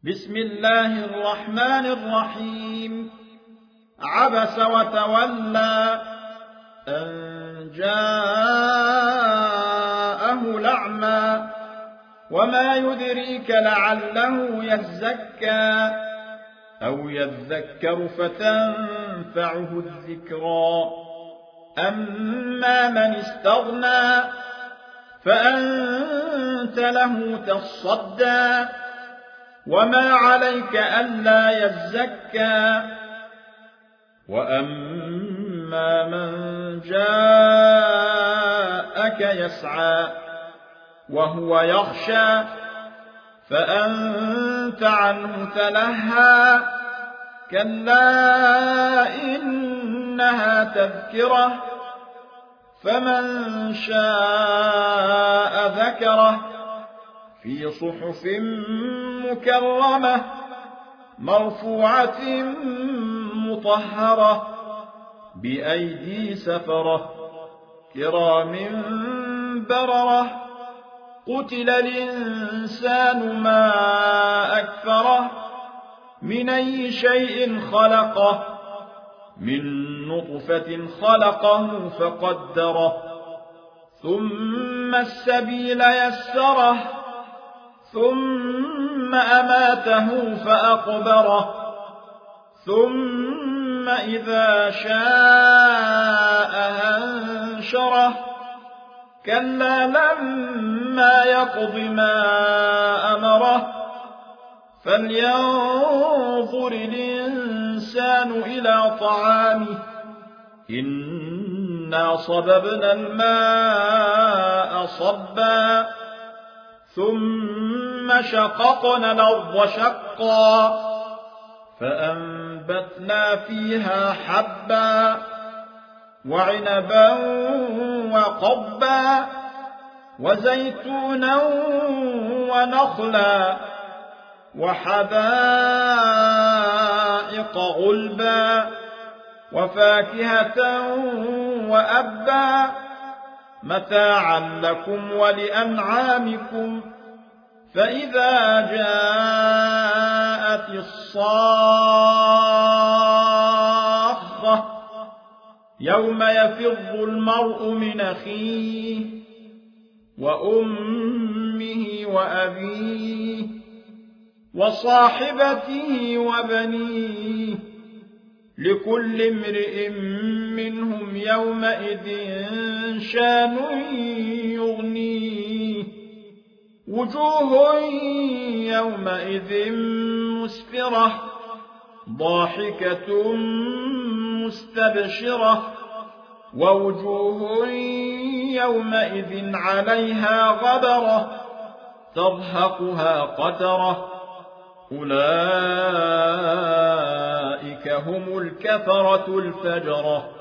بسم الله الرحمن الرحيم. عبس وتولى أن جاءه الأعمى وما يدريك لعله يزكى أو يذكر فتنفعه الذكرى. أما من استغنى فأنت له تصدى وما عليك ألا يزكى. وأما من جاءك يسعى وهو يخشى فأنت عنه تلهى. كلا إنها تذكرة فمن شاء ذكره في صحف مكرمة مرفوعة مطهرة بأيدي سفرة كرام بررة. قتل الإنسان ما أكفره من أي شيء خلقه من نطفة خلقه فقدره ثم السبيل يسره ثم أماته فأقبره ثم إذا شاء أنشره. كلا لما يقض ما أمره فلينظر الإنسان إلى طعامه إنا صببنا الماء صبا ثم شققنا الأرض شقا فأنبتنا فيها حبا وعنبا وقضبا وزيتونا ونخلا وحدائق غلبا وفاكهة وأبا متاعا لكم ولأنعامكم. فإذا جاءت الصاخة يوم يفر المرء من أخيه وأمه وأبيه وصاحبته وبنيه لكل امرئ منهم يومئذ شان يغنيه. وجوه يومئذ مسفرة ضاحكة مستبشرة ووجوه يومئذ عليها غبرة ترهقها قترة. أولئك هم الكفرة الفجرة.